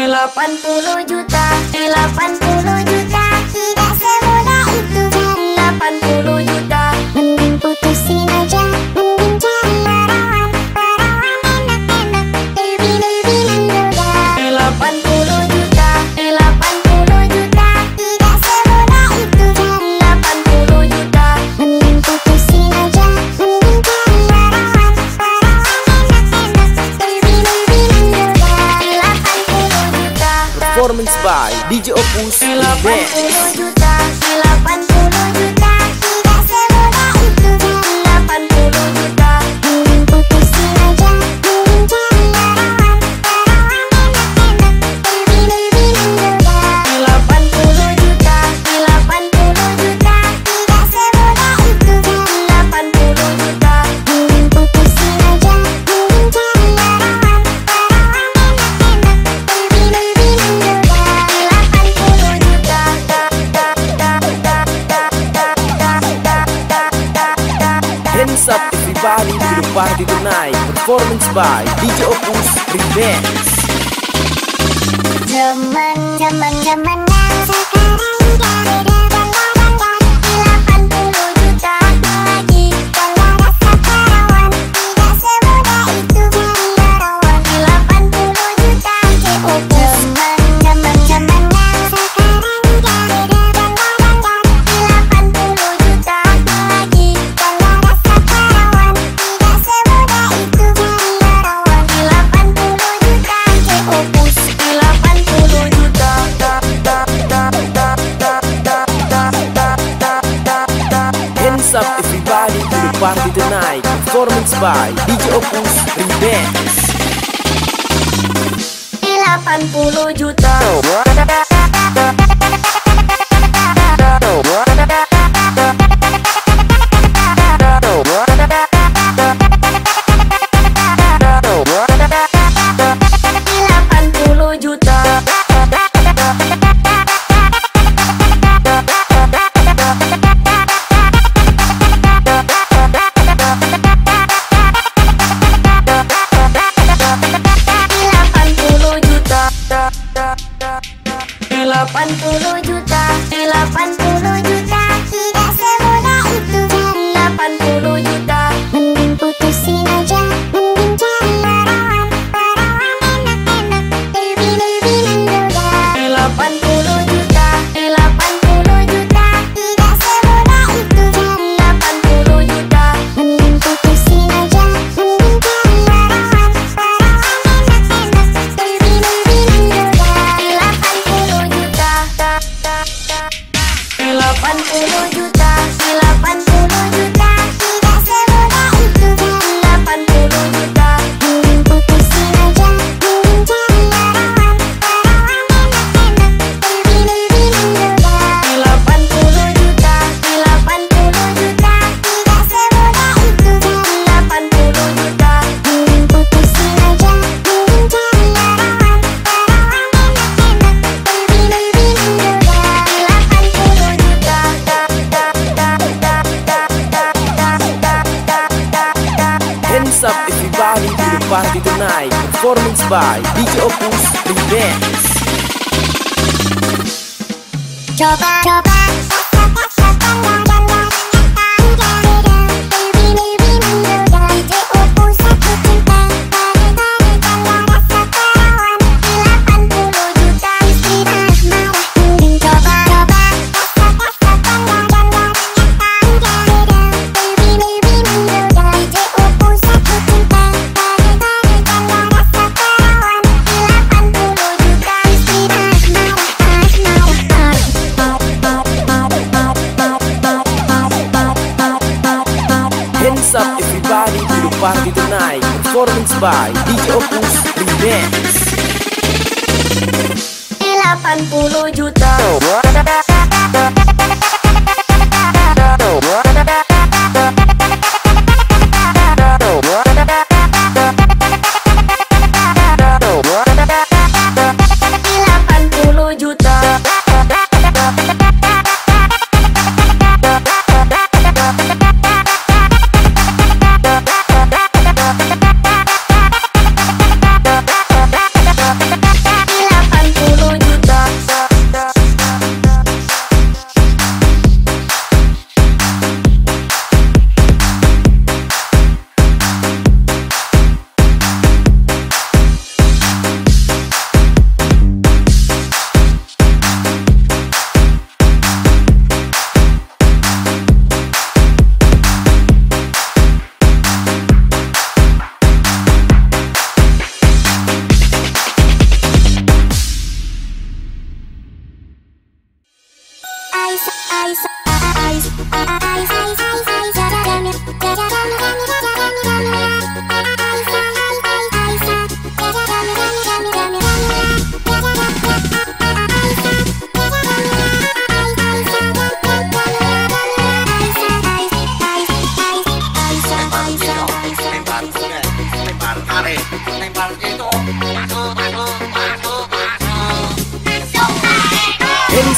80 juta, 80 juta, tidak semudah itu. 80 juta, mending putusin aja, mending cari perawan, perawan enak-enak, lebih muda. 80 juta, 80 juta, tidak semudah itu. 80 juta, mending putusin aja, mending cari perawan, perawan enak-enak, lebih muda. 80 juta, performance by DJ Opus Remix. 80 juta, 80 juta, tidak semudah itu. 80 juta, mending putusin aja, mending cari perawan, perawan enak-enak, lebih muda. 80 juta, 80 juta, tidak semudah itu. 80 juta, mending putusin aja, mending cari perawan, perawan enak-enak, lebih muda. 80 juta. Hands up everybody to the party tonight. Performance by DJ Opus Remix. Zaman now sekarang gak beda bangga-bangga. 80 juta lagi kalau rasa perawan, tidak semudah itu cari perawan. 80 juta cukup. Zaman now sekarang gak beda bangga-bangga. 80 juta lagi kalau rasa perawan, tidak semudah itu cari perawan. 80 juta cukup. 80 juta. Hands up everybody to the party tonight. Performance by DJ Opus Remix. 80 juta. Tidak semudah itu cari 80 juta, mending putusin aja, mending cari perawan, perawan enak-enak, lebih muda. 80 juta, 80 juta, tidak semudah itu cari 80 juta, mending putusin aja, mending cari perawan, perawan enak-enak, lebih muda. 80 juta. 80 juta, 80 juta, tidak semudah itu cari 80 juta, mending putusin aja, mending cari perawan, perawan enak-enak, lebih muda. 80 juta, 80 juta, tidak semudah itu cari 80 juta, mending putusin aja, mending cari perawan, perawan enak-enak, lebih muda. 80 juta. Hands up everybody to the party tonight. Performance by DJ Opus Remix. Coba Hands up everybody to the party tonight. Performance by DJ Opus Remix. 80 juta.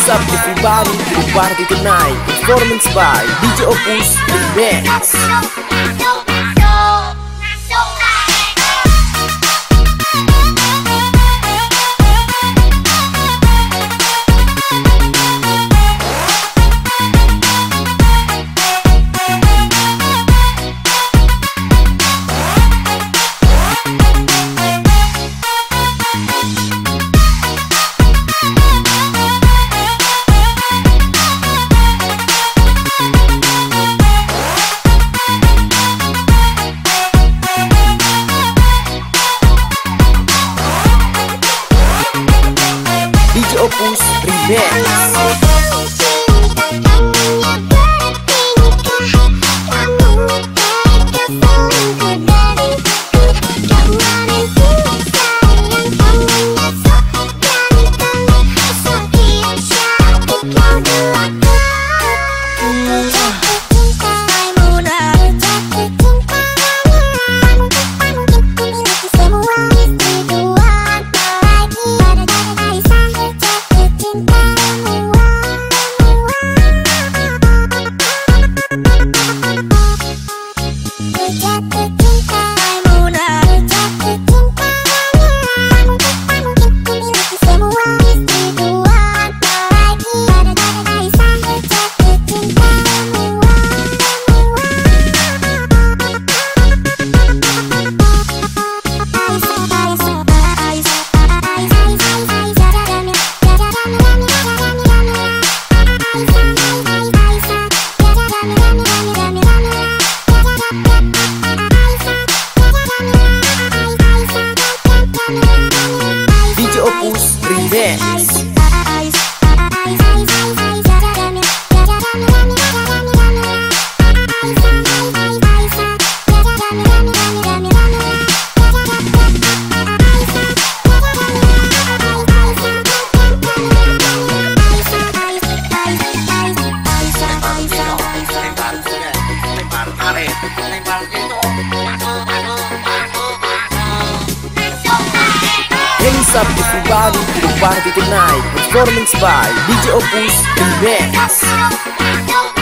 Hands up everybody to the party tonight. Performance by DJ Opus Remix. DJ Opus Remix. DJ Opus Remix. Hands up everybody to the party tonight. Performance by DJ Opus Remix.